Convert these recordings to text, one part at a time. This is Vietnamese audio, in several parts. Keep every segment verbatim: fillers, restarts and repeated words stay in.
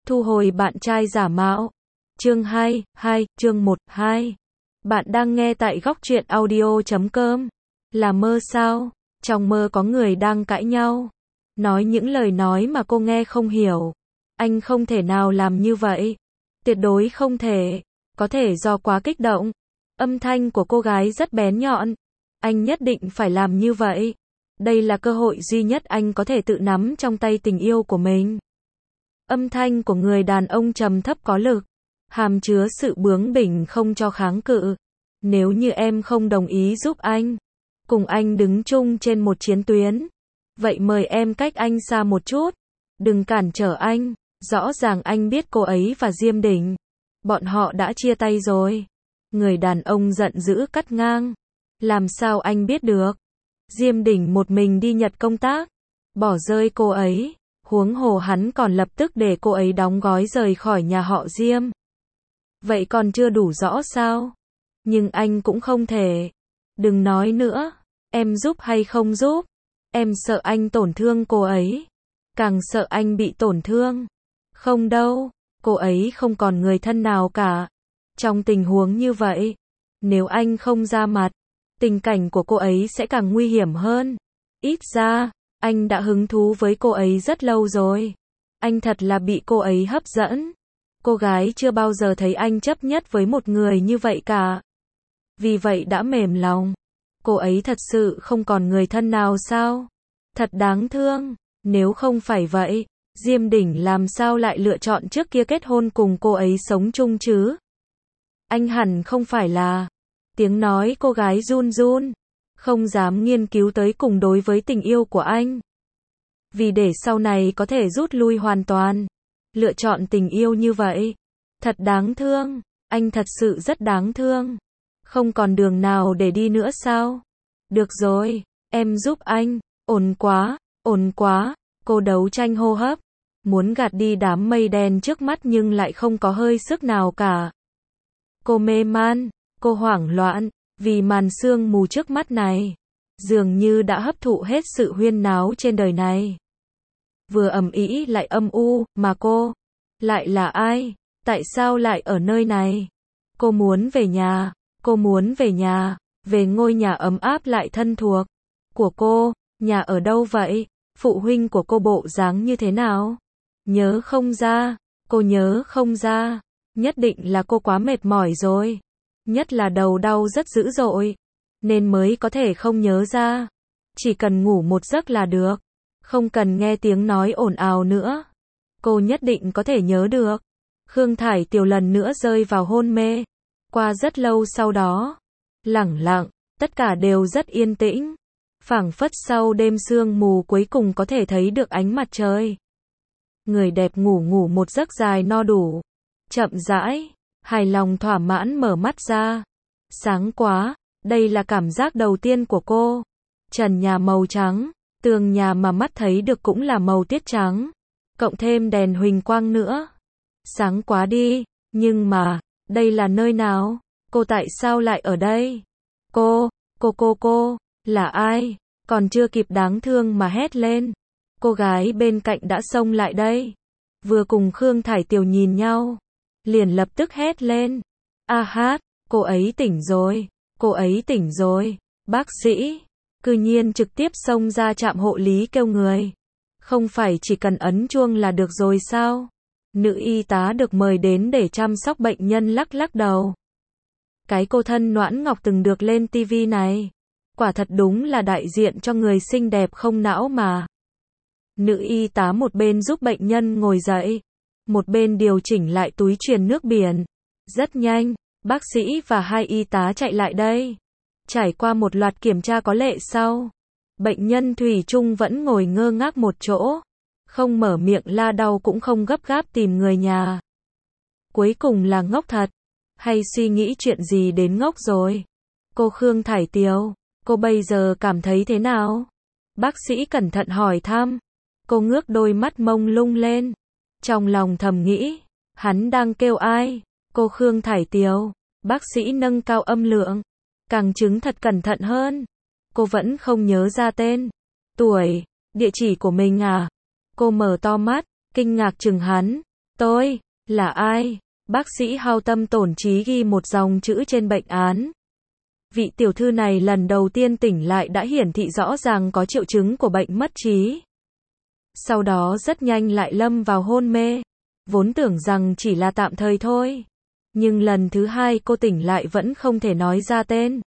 Thu hồi bạn trai giả mạo. Chương hai, hai, chương một, hai. Bạn đang nghe tại góc truyện audio chấm com. Là mơ sao? Trong mơ có người đang cãi nhau. Nói những lời nói mà cô nghe không hiểu. Anh không thể nào làm như vậy. Tuyệt đối không thể. Có thể do quá kích động. Âm thanh của cô gái rất bén nhọn. Anh nhất định phải làm như vậy. Đây là cơ hội duy nhất anh có thể tự nắm trong tay tình yêu của mình. Âm thanh của người đàn ông trầm thấp có lực, hàm chứa sự bướng bỉnh không cho kháng cự. Nếu như em không đồng ý giúp anh, cùng anh đứng chung trên một chiến tuyến, vậy mời em cách anh xa một chút, đừng cản trở anh. Rõ ràng anh biết cô ấy và Diêm Đỉnh, bọn họ đã chia tay rồi. Người đàn ông giận dữ cắt ngang. Làm sao anh biết được? Diêm Đỉnh một mình đi Nhật công tác, bỏ rơi cô ấy. Huống hồ hắn còn lập tức để cô ấy đóng gói rời khỏi nhà họ Diêm. Vậy còn chưa đủ rõ sao? Nhưng anh cũng không thể. Đừng nói nữa. Em giúp hay không giúp? Em sợ anh tổn thương cô ấy. Càng sợ anh bị tổn thương. Không đâu. Cô ấy không còn người thân nào cả. Trong tình huống như vậy, nếu anh không ra mặt, tình cảnh của cô ấy sẽ càng nguy hiểm hơn. Ít ra, anh đã hứng thú với cô ấy rất lâu rồi. Anh thật là bị cô ấy hấp dẫn. Cô gái chưa bao giờ thấy anh chấp nhất với một người như vậy cả. Vì vậy đã mềm lòng. Cô ấy thật sự không còn người thân nào sao? Thật đáng thương. Nếu không phải vậy, Diêm Đỉnh làm sao lại lựa chọn trước kia kết hôn cùng cô ấy sống chung chứ? Anh hẳn không phải là... Tiếng nói cô gái run run. Không dám nghiên cứu tới cùng đối với tình yêu của anh. Vì để sau này có thể rút lui hoàn toàn. Lựa chọn tình yêu như vậy. Thật đáng thương. Anh thật sự rất đáng thương. Không còn đường nào để đi nữa sao? Được rồi. Em giúp anh. Ổn quá. Ổn quá. Cô đấu tranh hô hấp. Muốn gạt đi đám mây đen trước mắt nhưng lại không có hơi sức nào cả. Cô mê man. Cô hoảng loạn. Vì màn sương mù trước mắt này, dường như đã hấp thụ hết sự huyên náo trên đời này. Vừa ầm ĩ lại âm u, mà cô, lại là ai? Tại sao lại ở nơi này? Cô muốn về nhà, cô muốn về nhà, về ngôi nhà ấm áp lại thân thuộc của cô. Nhà ở đâu vậy? Phụ huynh của cô bộ dáng như thế nào? Nhớ không ra, cô nhớ không ra. Nhất định là cô quá mệt mỏi rồi. Nhất là đầu đau rất dữ dội, nên mới có thể không nhớ ra. Chỉ cần ngủ một giấc là được, không cần nghe tiếng nói ồn ào nữa. Cô nhất định có thể nhớ được. Khương Thải Tiểu lần nữa rơi vào hôn mê. Qua rất lâu sau đó, lẳng lặng, tất cả đều rất yên tĩnh. Phảng phất sau đêm sương mù cuối cùng có thể thấy được ánh mặt trời. Người đẹp ngủ ngủ một giấc dài no đủ, chậm rãi, hài lòng thỏa mãn mở mắt ra. Sáng quá, đây là cảm giác đầu tiên của cô. Trần nhà màu trắng, tường nhà mà mắt thấy được cũng là màu tiết trắng, cộng thêm đèn huỳnh quang nữa. Sáng quá đi, nhưng mà, đây là nơi nào? Cô tại sao lại ở đây? Cô, cô cô cô, là ai? Còn chưa kịp đáng thương mà hét lên. Cô gái bên cạnh đã xông lại đây. Vừa cùng Khương Thải Tiểu nhìn nhau, liền lập tức hét lên. A hát, cô ấy tỉnh rồi, cô ấy tỉnh rồi. Bác sĩ, cư nhiên trực tiếp xông ra trạm hộ lý kêu người. Không phải chỉ cần ấn chuông là được rồi sao? Nữ y tá được mời đến để chăm sóc bệnh nhân lắc lắc đầu. Cái cô thân Noãn Ngọc từng được lên tivi này, quả thật đúng là đại diện cho người xinh đẹp không não mà. Nữ y tá một bên giúp bệnh nhân ngồi dậy, một bên điều chỉnh lại túi truyền nước biển. Rất nhanh, bác sĩ và hai y tá chạy lại đây. Trải qua một loạt kiểm tra có lệ sau, bệnh nhân thủy chung vẫn ngồi ngơ ngác một chỗ, không mở miệng la đau cũng không gấp gáp tìm người nhà. Cuối cùng là ngốc thật, hay suy nghĩ chuyện gì đến ngốc rồi? Cô Khương Thải Tiểu, cô bây giờ cảm thấy thế nào? Bác sĩ cẩn thận hỏi thăm. Cô ngước đôi mắt mông lung lên. Trong lòng thầm nghĩ, hắn đang kêu ai? Cô Khương Thải Tiểu. Bác sĩ nâng cao âm lượng, càng chứng thật cẩn thận hơn. Cô vẫn không nhớ ra tên, tuổi, địa chỉ của mình à? Cô mở to mắt, kinh ngạc chừng hắn. Tôi, là ai? Bác sĩ hao tâm tổn trí ghi một dòng chữ trên bệnh án. Vị tiểu thư này lần đầu tiên tỉnh lại đã hiển thị rõ ràng có triệu chứng của bệnh mất trí. Sau đó rất nhanh lại lâm vào hôn mê. Vốn tưởng rằng chỉ là tạm thời thôi. Nhưng lần thứ hai cô tỉnh lại vẫn không thể nói ra tên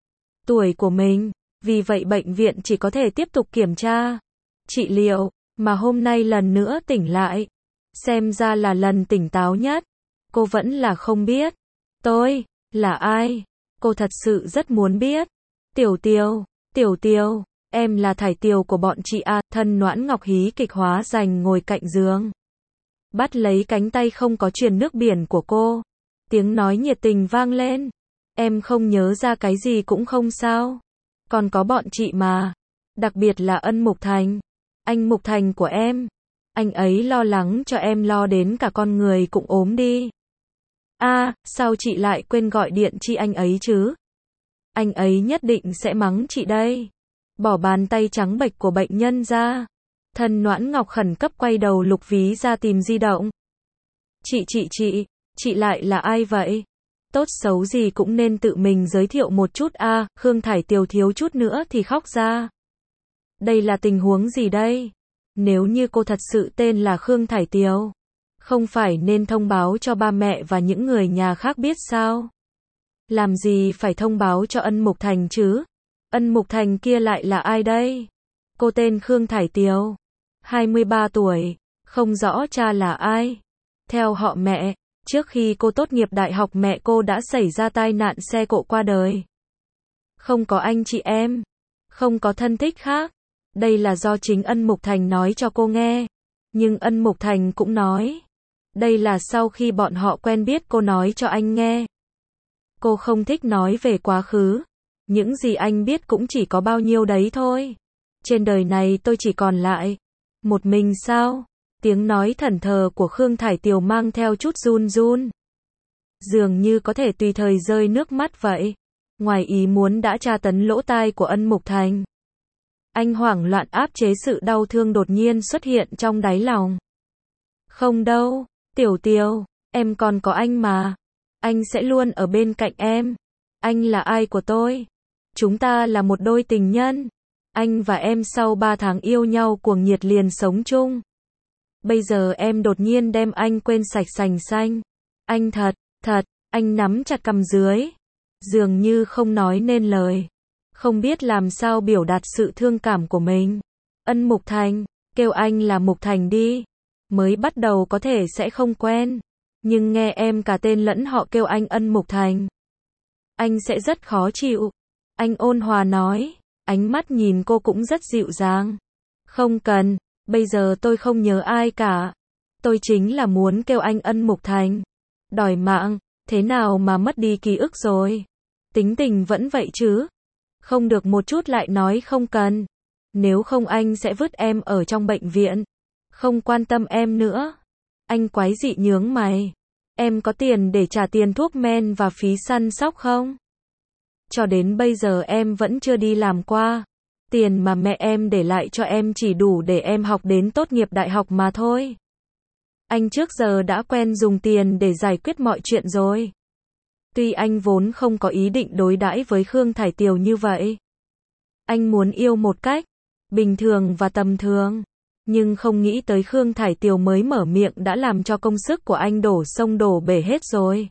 tuổi của mình. Vì vậy bệnh viện chỉ có thể tiếp tục kiểm tra, trị liệu. Mà hôm nay lần nữa tỉnh lại. Xem ra là lần tỉnh táo nhất. Cô vẫn là không biết. Tôi, là ai? Cô thật sự rất muốn biết. Tiểu Tiều, Tiểu Tiều, em là Thải Tiều của bọn chị à, thân Noãn Ngọc hí kịch hóa dành ngồi cạnh giường. Bắt lấy cánh tay không có truyền nước biển của cô. Tiếng nói nhiệt tình vang lên. Em không nhớ ra cái gì cũng không sao. Còn có bọn chị mà. Đặc biệt là Ân Mục Thành. Anh Mục Thành của em. Anh ấy lo lắng cho em lo đến cả con người cũng ốm đi. A, à, sao chị lại quên gọi điện chi anh ấy chứ? Anh ấy nhất định sẽ mắng chị đây. Bỏ bàn tay trắng bệch của bệnh nhân ra. Thân Noãn Ngọc khẩn cấp quay đầu lục ví ra tìm di động. Chị chị chị, chị lại là ai vậy? Tốt xấu gì cũng nên tự mình giới thiệu một chút a. À, Khương Thải Tiều thiếu chút nữa thì khóc ra. Đây là tình huống gì đây? Nếu như cô thật sự tên là Khương Thải Tiều, không phải nên thông báo cho ba mẹ và những người nhà khác biết sao? Làm gì phải thông báo cho Ân Mục Thành chứ? Ân Mục Thành kia lại là ai đây? Cô tên Khương Thải Tiều, hai mươi ba tuổi, không rõ cha là ai. Theo họ mẹ, trước khi cô tốt nghiệp đại học mẹ cô đã xảy ra tai nạn xe cộ qua đời. Không có anh chị em, không có thân thích khác. Đây là do chính Ân Mục Thành nói cho cô nghe. Nhưng Ân Mục Thành cũng nói. Đây là sau khi bọn họ quen biết cô nói cho anh nghe. Cô không thích nói về quá khứ. Những gì anh biết cũng chỉ có bao nhiêu đấy thôi. Trên đời này tôi chỉ còn lại một mình sao? Tiếng nói thẫn thờ của Khương Thải Tiều mang theo chút run run. Dường như có thể tùy thời rơi nước mắt vậy. Ngoài ý muốn đã tra tấn lỗ tai của Ân Mục Thành. Anh hoảng loạn áp chế sự đau thương đột nhiên xuất hiện trong đáy lòng. Không đâu, Tiểu Tiều, em còn có anh mà. Anh sẽ luôn ở bên cạnh em. Anh là ai của tôi? Chúng ta là một đôi tình nhân. Anh và em sau ba tháng yêu nhau cuồng nhiệt liền sống chung. Bây giờ em đột nhiên đem anh quên sạch sành xanh. Anh thật, thật, anh nắm chặt cằm dưới. Dường như không nói nên lời. Không biết làm sao biểu đạt sự thương cảm của mình. Ân Mục Thành, kêu anh là Mục Thành đi. Mới bắt đầu có thể sẽ không quen. Nhưng nghe em cả tên lẫn họ kêu anh Ân Mục Thành. Anh sẽ rất khó chịu. Anh ôn hòa nói. Ánh mắt nhìn cô cũng rất dịu dàng. Không cần, bây giờ tôi không nhớ ai cả. Tôi chính là muốn kêu anh Ân Mục Thành. Đòi mạng, thế nào mà mất đi ký ức rồi. Tính tình vẫn vậy chứ. Không được một chút lại nói không cần. Nếu không anh sẽ vứt em ở trong bệnh viện. Không quan tâm em nữa. Anh quái dị nhướng mày. Em có tiền để trả tiền thuốc men và phí săn sóc không? Cho đến bây giờ em vẫn chưa đi làm qua. Tiền mà mẹ em để lại cho em chỉ đủ để em học đến tốt nghiệp đại học mà thôi. Anh trước giờ đã quen dùng tiền để giải quyết mọi chuyện rồi. Tuy anh vốn không có ý định đối đãi với Khương Thải Tiều như vậy. Anh muốn yêu một cách bình thường và tầm thường. Nhưng không nghĩ tới Khương Thải Tiều mới mở miệng đã làm cho công sức của anh đổ sông đổ bể hết rồi.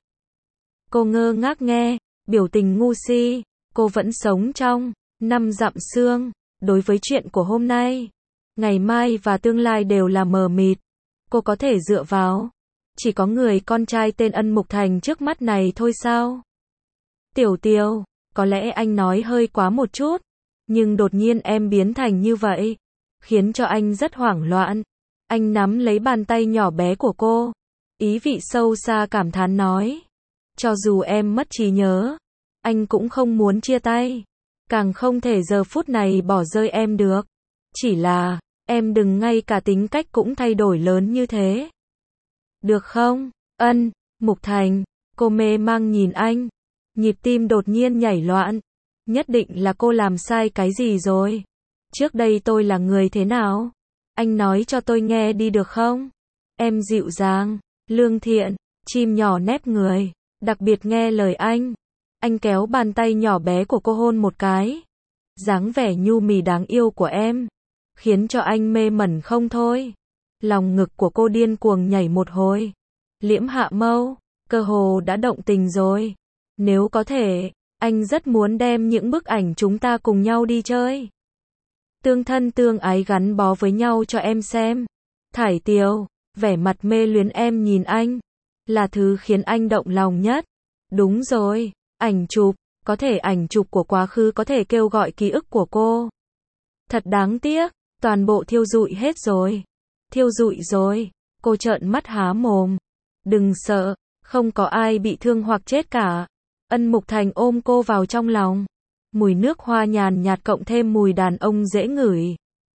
Cô ngơ ngác nghe, biểu tình ngu si. Cô vẫn sống trong năm dặm sương. Đối với chuyện của hôm nay, ngày mai và tương lai đều là mờ mịt. Cô có thể dựa vào chỉ có người con trai tên Ân Mục Thành trước mắt này thôi sao? Tiểu Tiều, có lẽ anh nói hơi quá một chút. Nhưng đột nhiên em biến thành như vậy. Khiến cho anh rất hoảng loạn. Anh nắm lấy bàn tay nhỏ bé của cô. Ý vị sâu xa cảm thán nói. Cho dù em mất trí nhớ, anh cũng không muốn chia tay. Càng không thể giờ phút này bỏ rơi em được. Chỉ là, em đừng ngay cả tính cách cũng thay đổi lớn như thế. Được không? Ân, Mục Thành. Cô mê mang nhìn anh. Nhịp tim đột nhiên nhảy loạn. Nhất định là cô làm sai cái gì rồi. Trước đây tôi là người thế nào? Anh nói cho tôi nghe đi được không? Em dịu dàng, lương thiện, chim nhỏ nép người, đặc biệt nghe lời anh. Anh kéo bàn tay nhỏ bé của cô hôn một cái. Dáng vẻ nhu mì đáng yêu của em, khiến cho anh mê mẩn không thôi. Lòng ngực của cô điên cuồng nhảy một hồi. Liễm hạ mâu, cơ hồ đã động tình rồi. Nếu có thể, anh rất muốn đem những bức ảnh chúng ta cùng nhau đi chơi. Tương thân tương ái gắn bó với nhau cho em xem. Thải Tiều, vẻ mặt mê luyến em nhìn anh, là thứ khiến anh động lòng nhất. Đúng rồi, ảnh chụp, có thể ảnh chụp của quá khứ có thể kêu gọi ký ức của cô. Thật đáng tiếc, toàn bộ thiêu rụi hết rồi. Thiêu rụi rồi, cô trợn mắt há mồm. Đừng sợ, không có ai bị thương hoặc chết cả. Ân Mục Thành ôm cô vào trong lòng. Mùi nước hoa nhàn nhạt cộng thêm mùi đàn ông dễ ngửi,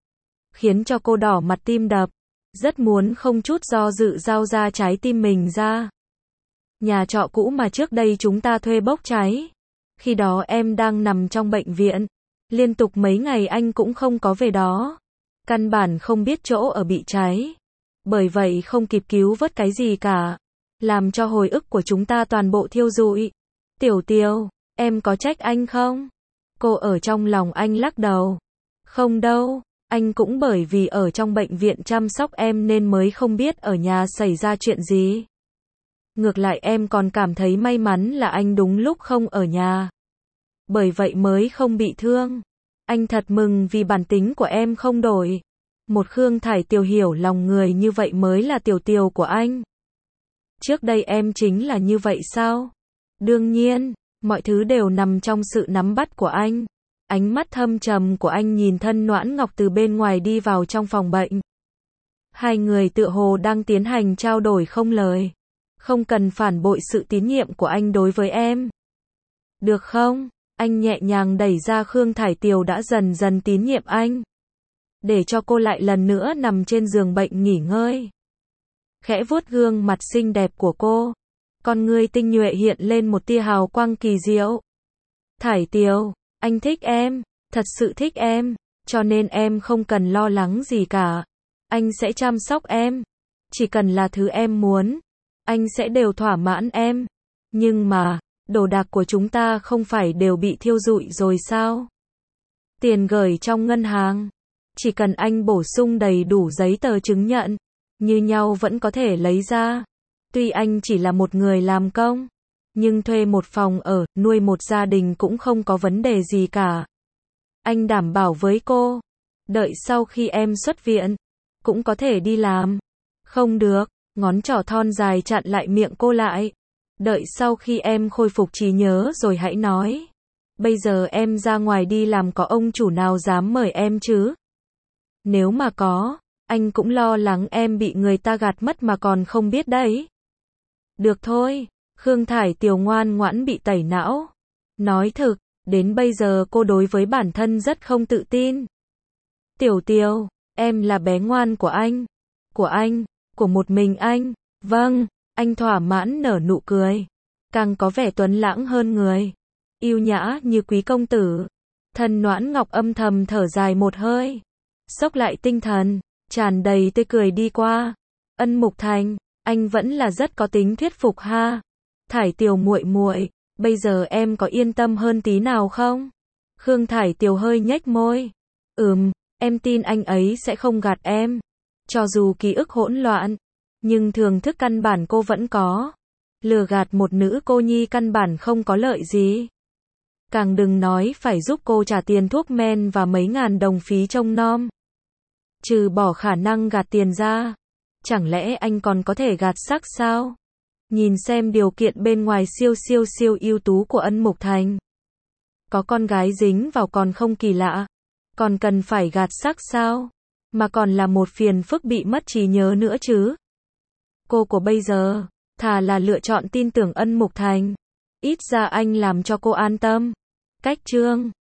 khiến cho cô đỏ mặt tim đập. Rất muốn không chút do dự giao ra trái tim mình ra. Nhà trọ cũ mà trước đây chúng ta thuê bốc cháy. Khi đó em đang nằm trong bệnh viện. Liên tục mấy ngày anh cũng không có về đó. Căn bản không biết chỗ ở bị cháy. Bởi vậy không kịp cứu vớt cái gì cả. Làm cho hồi ức của chúng ta toàn bộ thiêu rụi. Tiểu Tiều, em có trách anh không? Cô ở trong lòng anh lắc đầu. Không đâu, anh cũng bởi vì ở trong bệnh viện chăm sóc em nên mới không biết ở nhà xảy ra chuyện gì. Ngược lại em còn cảm thấy may mắn là anh đúng lúc không ở nhà. Bởi vậy mới không bị thương. Anh thật mừng vì bản tính của em không đổi. Một Khương Thải Tiều hiểu lòng người như vậy mới là Tiểu Tiều của anh. Trước đây em chính là như vậy sao? Đương nhiên, mọi thứ đều nằm trong sự nắm bắt của anh. Ánh mắt thâm trầm của anh nhìn Thân Noãn Ngọc từ bên ngoài đi vào trong phòng bệnh. Hai người tựa hồ đang tiến hành trao đổi không lời. Không cần phản bội sự tín nhiệm của anh đối với em. Được không? Anh nhẹ nhàng đẩy ra Khương Thải Tiều đã dần dần tín nhiệm anh. Để cho cô lại lần nữa nằm trên giường bệnh nghỉ ngơi. Khẽ vuốt gương mặt xinh đẹp của cô. Con ngươi tinh nhuệ hiện lên một tia hào quang kỳ diệu. Thải Tiều, anh thích em, thật sự thích em, cho nên em không cần lo lắng gì cả. Anh sẽ chăm sóc em. Chỉ cần là thứ em muốn, anh sẽ đều thỏa mãn em. Nhưng mà, đồ đạc của chúng ta không phải đều bị thiêu rụi rồi sao? Tiền gửi trong ngân hàng, chỉ cần anh bổ sung đầy đủ giấy tờ chứng nhận, như nhau vẫn có thể lấy ra. Tuy anh chỉ là một người làm công, nhưng thuê một phòng ở, nuôi một gia đình cũng không có vấn đề gì cả. Anh đảm bảo với cô, đợi sau khi em xuất viện, cũng có thể đi làm. Không được, ngón trỏ thon dài chặn lại miệng cô lại. Đợi sau khi em khôi phục trí nhớ rồi hãy nói. Bây giờ em ra ngoài đi làm có ông chủ nào dám mời em chứ? Nếu mà có, anh cũng lo lắng em bị người ta gạt mất mà còn không biết đấy. Được thôi, Khương Thải Tiều ngoan ngoãn bị tẩy não. Nói thực, đến bây giờ cô đối với bản thân rất không tự tin. Tiểu Tiều, em là bé ngoan của anh. Của anh, của một mình anh. Vâng, anh thỏa mãn nở nụ cười. Càng có vẻ tuấn lãng hơn người. Yêu nhã như quý công tử. Thân Noãn Ngọc âm thầm thở dài một hơi. Xốc lại tinh thần, tràn đầy tươi cười đi qua. Ân Mục Thành, anh vẫn là rất có tính thuyết phục ha. Thải Tiều muội muội, bây giờ em có yên tâm hơn tí nào không? Khương Thải Tiều hơi nhếch môi. Ừm, em tin anh ấy sẽ không gạt em. Cho dù ký ức hỗn loạn, nhưng thường thức căn bản cô vẫn có. Lừa gạt một nữ cô nhi căn bản không có lợi gì. Càng đừng nói phải giúp cô trả tiền thuốc men và mấy ngàn đồng phí trông nom. Trừ bỏ khả năng gạt tiền ra, chẳng lẽ anh còn có thể gạt sắc sao? Nhìn xem điều kiện bên ngoài siêu siêu siêu ưu tú của Ân Mục Thành. Có con gái dính vào còn không kỳ lạ. Còn cần phải gạt sắc sao? Mà còn là một phiền phức bị mất trí nhớ nữa chứ. Cô của bây giờ, thà là lựa chọn tin tưởng Ân Mục Thành. Ít ra anh làm cho cô an tâm. Cách chương